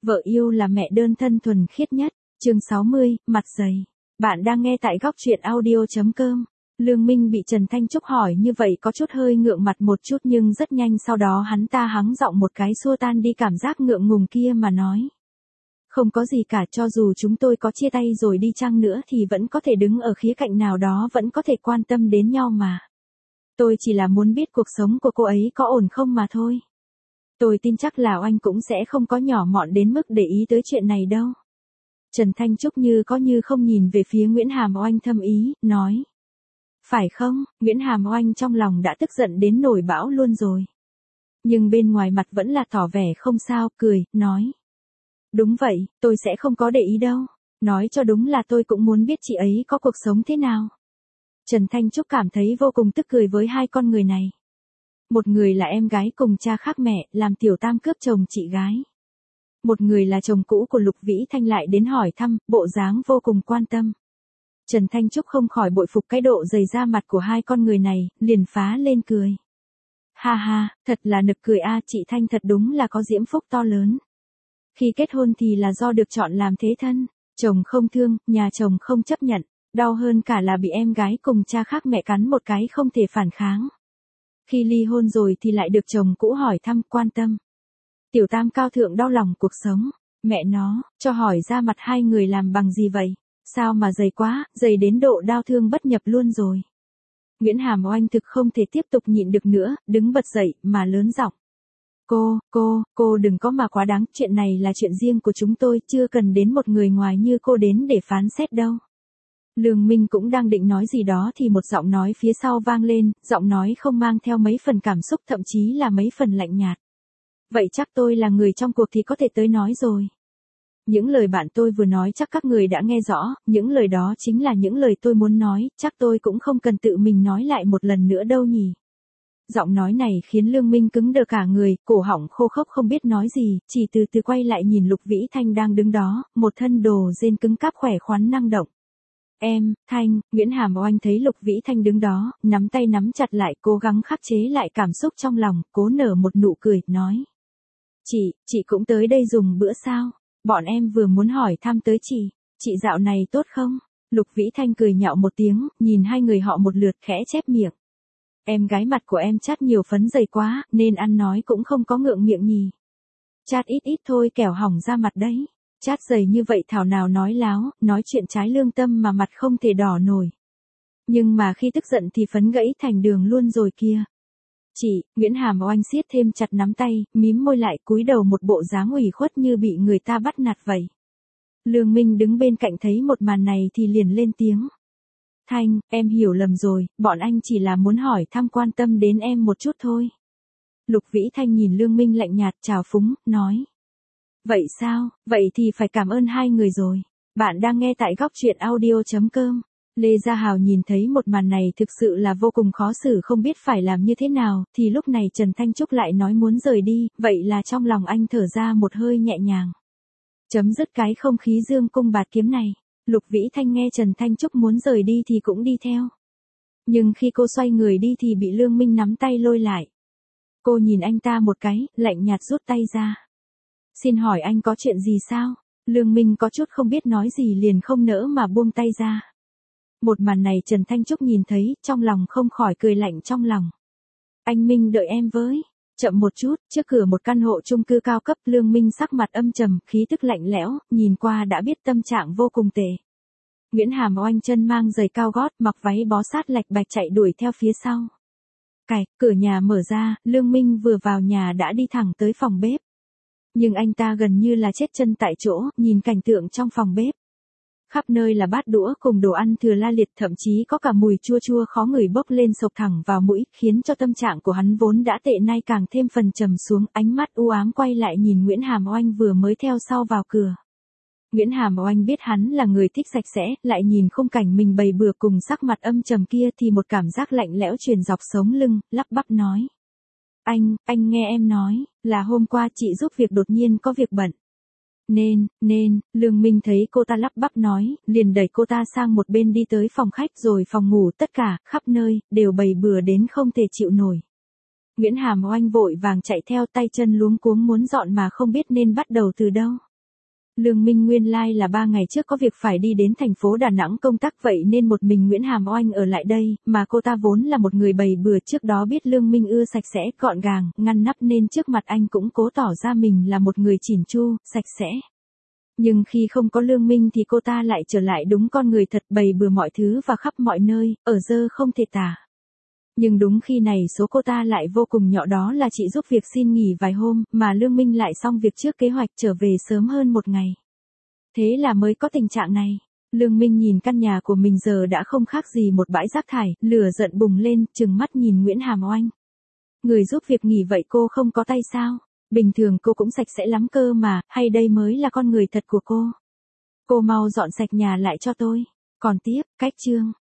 Vợ yêu là mẹ đơn thân thuần khiết nhất. Chương 60, mặt dày. Bạn đang nghe tại góc truyện audio.com. Lương Minh bị Trần Thanh Trúc hỏi như vậy có chút hơi ngượng mặt một chút, nhưng rất nhanh sau đó hắn ta hắng giọng một cái xua tan đi cảm giác ngượng ngùng kia mà nói. Không có gì cả, cho dù chúng tôi có chia tay rồi đi chăng nữa thì vẫn có thể đứng ở khía cạnh nào đó, vẫn có thể quan tâm đến nhau mà. Tôi chỉ là muốn biết cuộc sống của cô ấy có ổn không mà thôi. Tôi tin chắc là anh cũng sẽ không có nhỏ mọn đến mức để ý tới chuyện này đâu. Trần Thanh Trúc như có như không nhìn về phía Nguyễn Hàm Oanh thâm ý, nói. Phải không? Nguyễn Hàm Oanh trong lòng đã tức giận đến nổi bão luôn rồi. Nhưng bên ngoài mặt vẫn là tỏ vẻ không sao, cười, nói. Đúng vậy, tôi sẽ không có để ý đâu. Nói cho đúng là tôi cũng muốn biết chị ấy có cuộc sống thế nào. Trần Thanh Trúc cảm thấy vô cùng tức cười với hai con người này. Một người là em gái cùng cha khác mẹ, làm tiểu tam cướp chồng chị gái. Một người là chồng cũ của Lục Vĩ Thanh lại đến hỏi thăm, bộ dáng vô cùng quan tâm. Trần Thanh Trúc không khỏi bội phục cái độ dày da mặt của hai con người này, liền phá lên cười. Ha ha, thật là nực cười a, chị Thanh thật đúng là có diễm phúc to lớn. Khi kết hôn thì là do được chọn làm thế thân, chồng không thương, nhà chồng không chấp nhận, đau hơn cả là bị em gái cùng cha khác mẹ cắn một cái không thể phản kháng. Khi ly hôn rồi thì lại được chồng cũ hỏi thăm, quan tâm. Tiểu tam cao thượng đau lòng cuộc sống, mẹ nó, cho hỏi ra mặt hai người làm bằng gì vậy? Sao mà dày quá, dày đến độ đau thương bất nhập luôn rồi. Nguyễn Hàm Oanh thực không thể tiếp tục nhịn được nữa, đứng bật dậy mà lớn giọng. Cô đừng có mà quá đáng, chuyện này là chuyện riêng của chúng tôi, chưa cần đến một người ngoài như cô đến để phán xét đâu. Lương Minh cũng đang định nói gì đó thì một giọng nói phía sau vang lên, giọng nói không mang theo mấy phần cảm xúc, thậm chí là mấy phần lạnh nhạt. Vậy chắc tôi là người trong cuộc thì có thể tới nói rồi. Những lời bạn tôi vừa nói chắc các người đã nghe rõ, những lời đó chính là những lời tôi muốn nói, chắc tôi cũng không cần tự mình nói lại một lần nữa đâu nhỉ. Giọng nói này khiến Lương Minh cứng đờ cả người, cổ họng khô khốc không biết nói gì, chỉ từ từ quay lại nhìn Lục Vĩ Thanh đang đứng đó, một thân đồ rên cứng cáp khỏe khoắn năng động. Thanh, Nguyễn Hàm Oanh thấy Lục Vĩ Thanh đứng đó, nắm tay nắm chặt lại, cố gắng khắc chế lại cảm xúc trong lòng, cố nở một nụ cười, nói. Chị cũng tới đây dùng bữa sao? Bọn em vừa muốn hỏi thăm tới chị dạo này tốt không? Lục Vĩ Thanh cười nhạo một tiếng, nhìn hai người họ một lượt khẽ chép miệng. Em gái mặt của em chát nhiều phấn dày quá, nên ăn nói cũng không có ngượng miệng nhỉ. Chát ít ít thôi kẻo hỏng ra mặt đấy. Chát dày như vậy thảo nào nói láo, nói chuyện trái lương tâm mà mặt không thể đỏ nổi. Nhưng mà khi tức giận thì phấn gãy thành đường luôn rồi kia. Nguyễn Hàm Oanh siết thêm chặt nắm tay, mím môi lại, cúi đầu một bộ dáng ủy khuất như bị người ta bắt nạt vậy. Lương Minh đứng bên cạnh thấy một màn này thì liền lên tiếng. Thanh, em hiểu lầm rồi, bọn anh chỉ là muốn hỏi thăm quan tâm đến em một chút thôi. Lục Vĩ Thanh nhìn Lương Minh lạnh nhạt trào phúng, nói. Vậy sao, vậy thì phải cảm ơn hai người rồi. Bạn đang nghe tại góc truyện audio.com. Lê Gia Hào nhìn thấy một màn này thực sự là vô cùng khó xử, không biết phải làm như thế nào, thì lúc này Trần Thanh Trúc lại nói muốn rời đi, vậy là trong lòng anh thở ra một hơi nhẹ nhàng. Chấm dứt cái không khí dương cung bạt kiếm này, Lục Vĩ Thanh nghe Trần Thanh Trúc muốn rời đi thì cũng đi theo. Nhưng khi cô xoay người đi thì bị Lương Minh nắm tay lôi lại. Cô nhìn anh ta một cái, lạnh nhạt rút tay ra. Xin hỏi anh có chuyện gì sao? Lương Minh có chút không biết nói gì liền không nỡ mà buông tay ra. Một màn này Trần Thanh Trúc nhìn thấy, trong lòng không khỏi cười lạnh trong lòng. Anh Minh đợi em với. Chậm một chút, trước cửa một căn hộ chung cư cao cấp, Lương Minh sắc mặt âm trầm, khí tức lạnh lẽo, nhìn qua đã biết tâm trạng vô cùng tệ. Nguyễn Hàm Oanh chân mang giày cao gót, mặc váy bó sát lạch bạch chạy đuổi theo phía sau. Cửa nhà mở ra, Lương Minh vừa vào nhà đã đi thẳng tới phòng bếp. Nhưng anh ta gần như là chết chân tại chỗ, nhìn cảnh tượng trong phòng bếp. Khắp nơi là bát đũa cùng đồ ăn thừa la liệt, thậm chí có cả mùi chua chua khó ngửi bốc lên sộc thẳng vào mũi, khiến cho tâm trạng của hắn vốn đã tệ nay càng thêm phần trầm xuống, ánh mắt u ám quay lại nhìn Nguyễn Hàm Oanh vừa mới theo sau vào cửa. Nguyễn Hàm Oanh biết hắn là người thích sạch sẽ, lại nhìn khung cảnh mình bày bừa cùng sắc mặt âm trầm kia thì một cảm giác lạnh lẽo truyền dọc sống lưng, lắp bắp nói. Anh nghe em nói, là hôm qua chị giúp việc đột nhiên có việc bận. Nên, Lương Minh thấy cô ta lắp bắp nói, liền đẩy cô ta sang một bên đi tới phòng khách rồi phòng ngủ, tất cả, khắp nơi, đều bày bừa đến không thể chịu nổi. Nguyễn Hàm Oanh vội vàng chạy theo, tay chân luống cuống muốn dọn mà không biết nên bắt đầu từ đâu. Lương Minh nguyên lai là 3 ngày trước có việc phải đi đến thành phố Đà Nẵng công tác vậy nên một mình Nguyễn Hàm Oanh ở lại đây, mà cô ta vốn là một người bày bừa trước đó biết Lương Minh ưa sạch sẽ, gọn gàng, ngăn nắp nên trước mặt anh cũng cố tỏ ra mình là một người chỉn chu, sạch sẽ. Nhưng khi không có Lương Minh thì cô ta lại trở lại đúng con người thật bày bừa mọi thứ và khắp mọi nơi, ở dơ không thể tả. Nhưng đúng khi này số cô ta lại vô cùng nhỏ đó là chị giúp việc xin nghỉ vài hôm, mà Lương Minh lại xong việc trước kế hoạch trở về sớm hơn một ngày. Thế là mới có tình trạng này. Lương Minh nhìn căn nhà của mình giờ đã không khác gì một bãi rác thải, lửa giận bùng lên, trừng mắt nhìn Nguyễn Hàm Oanh. Người giúp việc nghỉ vậy cô không có tay sao? Bình thường cô cũng sạch sẽ lắm cơ mà, hay đây mới là con người thật của cô? Cô mau dọn sạch nhà lại cho tôi. Còn tiếp, cách chương.